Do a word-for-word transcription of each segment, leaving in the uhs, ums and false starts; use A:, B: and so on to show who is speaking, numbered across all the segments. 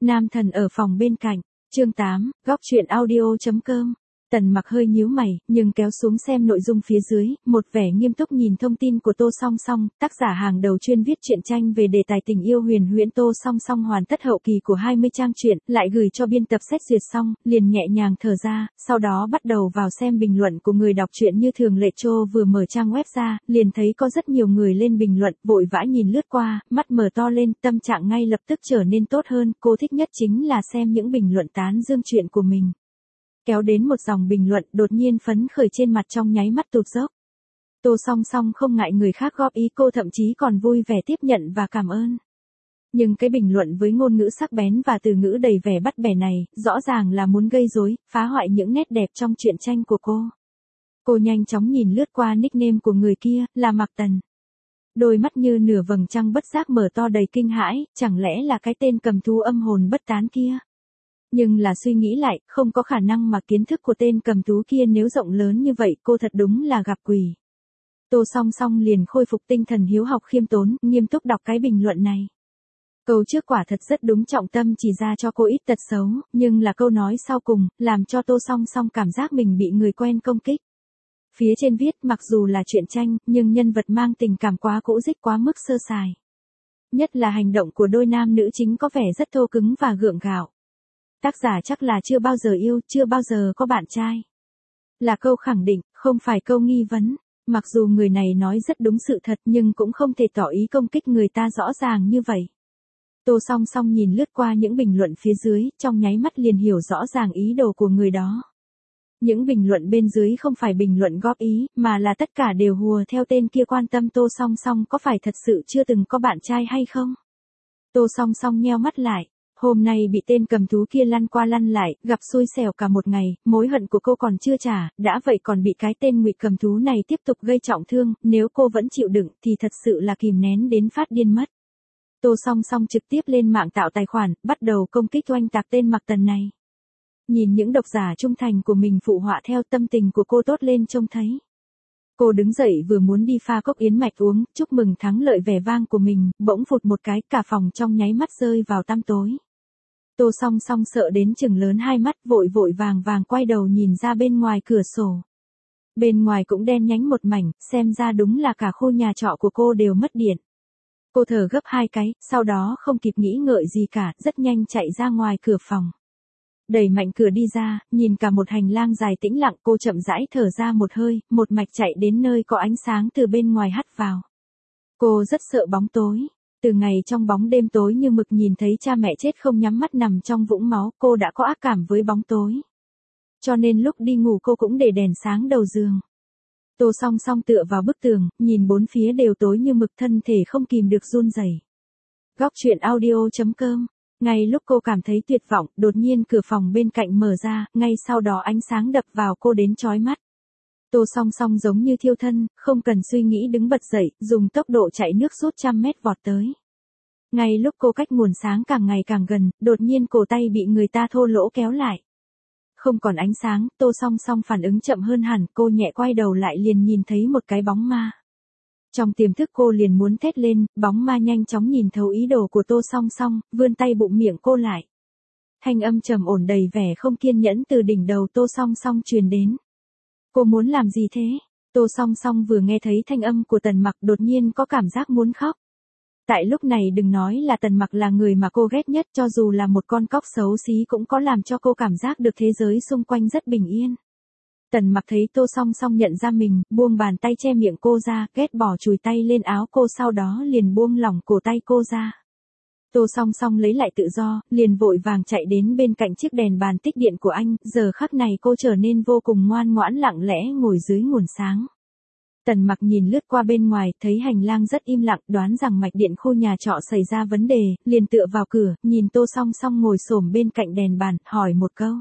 A: Nam thần ở phòng bên cạnh, chương tám, góc truyện audio chấm com. Tần Mặc hơi nhíu mày, nhưng kéo xuống xem nội dung phía dưới, một vẻ nghiêm túc nhìn thông tin của Tô Song Song, tác giả hàng đầu chuyên viết truyện tranh về đề tài tình yêu huyền huyễn. Tô Song Song hoàn tất hậu kỳ của hai mươi trang truyện, lại gửi cho biên tập xét duyệt xong, liền nhẹ nhàng thở ra, sau đó bắt đầu vào xem bình luận của người đọc truyện như thường lệ. Trô vừa mở trang web ra, liền thấy có rất nhiều người lên bình luận, vội vã nhìn lướt qua, mắt mở to lên, tâm trạng ngay lập tức trở nên tốt hơn. Cô thích nhất chính là xem những bình luận tán dương chuyện của mình. Kéo đến một dòng bình luận, đột nhiên phấn khởi trên mặt trong nháy mắt tụt dốc. Tô Song Song không ngại người khác góp ý, cô thậm chí còn vui vẻ tiếp nhận và cảm ơn. Nhưng cái bình luận với ngôn ngữ sắc bén và từ ngữ đầy vẻ bắt bẻ này, rõ ràng là muốn gây rối, phá hoại những nét đẹp trong truyện tranh của cô. Cô nhanh chóng nhìn lướt qua nickname của người kia, là Mạc Tần. Đôi mắt như nửa vầng trăng bất giác mở to đầy kinh hãi, chẳng lẽ là cái tên cầm thú âm hồn bất tán kia? Nhưng là suy nghĩ lại, không có khả năng mà kiến thức của tên cầm thú kia nếu rộng lớn như vậy, cô thật đúng là gặp quỷ. Tô Song Song liền khôi phục tinh thần hiếu học khiêm tốn, nghiêm túc đọc cái bình luận này. Câu trước quả thật rất đúng, trọng tâm chỉ ra cho cô ít tật xấu, nhưng là câu nói sau cùng, làm cho Tô Song Song cảm giác mình bị người quen công kích. Phía trên viết, mặc dù là truyện tranh, nhưng nhân vật mang tình cảm quá cũ rích, quá mức sơ sài. Nhất là hành động của đôi nam nữ chính có vẻ rất thô cứng và gượng gạo. Tác giả chắc là chưa bao giờ yêu, chưa bao giờ có bạn trai. Là câu khẳng định, không phải câu nghi vấn. Mặc dù người này nói rất đúng sự thật nhưng cũng không thể tỏ ý công kích người ta rõ ràng như vậy. Tô Song Song nhìn lướt qua những bình luận phía dưới, trong nháy mắt liền hiểu rõ ràng ý đồ của người đó. Những bình luận bên dưới không phải bình luận góp ý, mà là tất cả đều hùa theo tên kia, quan tâm Tô Song Song có phải thật sự chưa từng có bạn trai hay không. Tô Song Song nheo mắt lại. Hôm nay bị tên cầm thú kia lăn qua lăn lại, gặp xui xẻo cả một ngày, mối hận của cô còn chưa trả, đã vậy còn bị cái tên ngụy cầm thú này tiếp tục gây trọng thương, nếu cô vẫn chịu đựng thì thật sự là kìm nén đến phát điên mất. Tô Song Song trực tiếp lên mạng tạo tài khoản, bắt đầu công kích oanh tạc tên Mạc Tần này. Nhìn những độc giả trung thành của mình phụ họa theo, tâm tình của cô tốt lên trông thấy. Cô đứng dậy vừa muốn đi pha cốc yến mạch uống, chúc mừng thắng lợi vẻ vang của mình, bỗng phụt một cái, cả phòng trong nháy mắt rơi vào tăm tối. Tô Song Song sợ đến chừng lớn hai mắt, vội vội vàng vàng quay đầu nhìn ra bên ngoài cửa sổ. Bên ngoài cũng đen nhánh một mảnh, xem ra đúng là cả khu nhà trọ của cô đều mất điện. Cô thở gấp hai cái, sau đó không kịp nghĩ ngợi gì cả, rất nhanh chạy ra ngoài cửa phòng. Đẩy mạnh cửa đi ra, nhìn cả một hành lang dài tĩnh lặng, cô chậm rãi thở ra một hơi, một mạch chạy đến nơi có ánh sáng từ bên ngoài hắt vào. Cô rất sợ bóng tối. Từ ngày trong bóng đêm tối như mực nhìn thấy cha mẹ chết không nhắm mắt nằm trong vũng máu, cô đã có ác cảm với bóng tối. Cho nên lúc đi ngủ cô cũng để đèn sáng đầu giường. Tô Song Song tựa vào bức tường, nhìn bốn phía đều tối như mực, thân thể không kìm được run rẩy. Góc truyện audio chấm com. Ngay lúc cô cảm thấy tuyệt vọng, đột nhiên cửa phòng bên cạnh mở ra, ngay sau đó ánh sáng đập vào cô đến chói mắt. Tô Song Song giống như thiêu thân, không cần suy nghĩ đứng bật dậy, dùng tốc độ chạy nước rút trăm mét vọt tới. Ngay lúc cô cách nguồn sáng càng ngày càng gần, đột nhiên cổ tay bị người ta thô lỗ kéo lại. Không còn ánh sáng, Tô Song Song phản ứng chậm hơn hẳn, cô nhẹ quay đầu lại liền nhìn thấy một cái bóng ma. Trong tiềm thức cô liền muốn thét lên, bóng ma nhanh chóng nhìn thấu ý đồ của Tô Song Song, vươn tay bụng miệng cô lại. Thanh âm trầm ổn đầy vẻ không kiên nhẫn từ đỉnh đầu Tô Song Song truyền đến. Cô muốn làm gì thế? Tô Song Song vừa nghe thấy thanh âm của Tần Mặc đột nhiên có cảm giác muốn khóc. Tại lúc này đừng nói là Tần Mặc là người mà cô ghét nhất, cho dù là một con cóc xấu xí cũng có làm cho cô cảm giác được thế giới xung quanh rất bình yên. Tần Mặc thấy Tô Song Song nhận ra mình, buông bàn tay che miệng cô ra, ghét bỏ chùi tay lên áo cô, sau đó liền buông lỏng cổ tay cô ra. Tô Song Song lấy lại tự do, liền vội vàng chạy đến bên cạnh chiếc đèn bàn tích điện của anh, giờ khắc này cô trở nên vô cùng ngoan ngoãn lặng lẽ ngồi dưới nguồn sáng. Tần Mặc nhìn lướt qua bên ngoài, thấy hành lang rất im lặng, đoán rằng mạch điện khu nhà trọ xảy ra vấn đề, liền tựa vào cửa, nhìn Tô Song Song ngồi xổm bên cạnh đèn bàn, hỏi một câu.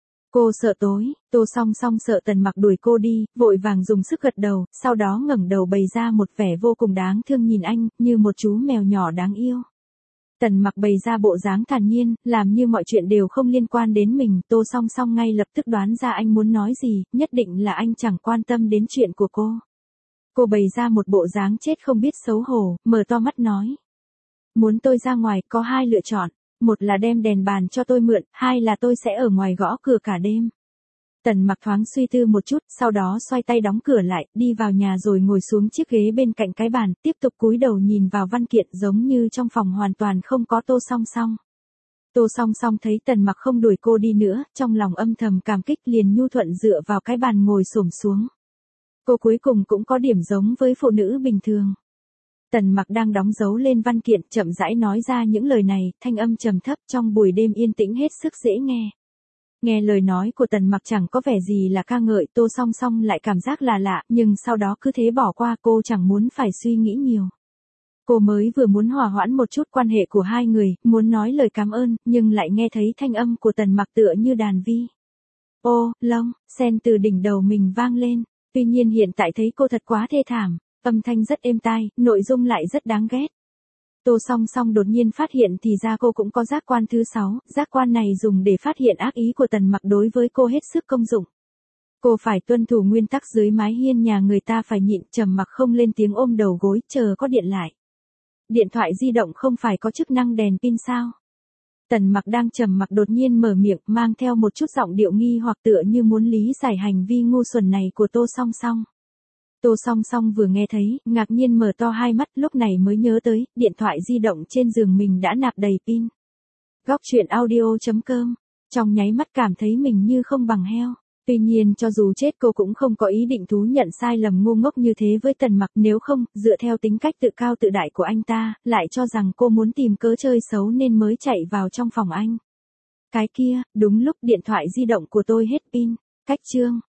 A: Cô sợ tối? Tô Song Song sợ Tần Mặc đuổi cô đi, vội vàng dùng sức gật đầu, sau đó ngẩng đầu bày ra một vẻ vô cùng đáng thương nhìn anh, như một chú mèo nhỏ đáng yêu. Tần Mặc bày ra bộ dáng thản nhiên, làm như mọi chuyện đều không liên quan đến mình, Tô Song Song ngay lập tức đoán ra anh muốn nói gì, nhất định là anh chẳng quan tâm đến chuyện của cô. Cô bày ra một bộ dáng chết không biết xấu hổ, mở to mắt nói. Muốn tôi ra ngoài, có hai lựa chọn, một là đem đèn bàn cho tôi mượn, hai là tôi sẽ ở ngoài gõ cửa cả đêm. Tần Mặc thoáng suy tư một chút, sau đó xoay tay đóng cửa lại, đi vào nhà rồi ngồi xuống chiếc ghế bên cạnh cái bàn, tiếp tục cúi đầu nhìn vào văn kiện giống như trong phòng hoàn toàn không có Tô Song Song. Tô Song Song thấy Tần Mặc không đuổi cô đi nữa, trong lòng âm thầm cảm kích liền nhu thuận dựa vào cái bàn ngồi xổm xuống. Cô cuối cùng cũng có điểm giống với phụ nữ bình thường. Tần Mặc đang đóng dấu lên văn kiện, chậm rãi nói ra những lời này, thanh âm trầm thấp trong buổi đêm yên tĩnh hết sức dễ nghe. Nghe lời nói của Tần Mặc chẳng có vẻ gì là ca ngợi, Tô Song Song lại cảm giác là lạ, nhưng sau đó cứ thế bỏ qua, cô chẳng muốn phải suy nghĩ nhiều. Cô mới vừa muốn hòa hoãn một chút quan hệ của hai người, muốn nói lời cảm ơn, nhưng lại nghe thấy thanh âm của Tần Mặc tựa như đàn vi. Ô, Long, sen từ đỉnh đầu mình vang lên, tuy nhiên hiện tại thấy cô thật quá thê thảm, âm thanh rất êm tai, nội dung lại rất đáng ghét. Tô Song Song đột nhiên phát hiện thì ra cô cũng có giác quan thứ sáu, giác quan này dùng để phát hiện ác ý của Tần Mặc đối với cô hết sức công dụng. Cô phải tuân thủ nguyên tắc dưới mái hiên nhà người ta phải nhịn, trầm mặc không lên tiếng, ôm đầu gối, chờ có điện lại. Điện thoại di động không phải có chức năng đèn pin sao? Tần Mặc đang trầm mặc đột nhiên mở miệng, mang theo một chút giọng điệu nghi hoặc tựa như muốn lý giải hành vi ngu xuẩn này của Tô Song Song. Tô Song Song vừa nghe thấy, ngạc nhiên mở to hai mắt, lúc này mới nhớ tới, điện thoại di động trên giường mình đã nạp đầy pin. Góc truyện audio chấm com, trong nháy mắt cảm thấy mình như không bằng heo. Tuy nhiên cho dù chết cô cũng không có ý định thú nhận sai lầm ngu ngốc như thế với Tần Mặc, nếu không, dựa theo tính cách tự cao tự đại của anh ta, lại cho rằng cô muốn tìm cớ chơi xấu nên mới chạy vào trong phòng anh. Cái kia, đúng lúc điện thoại di động của tôi hết pin. Cách chương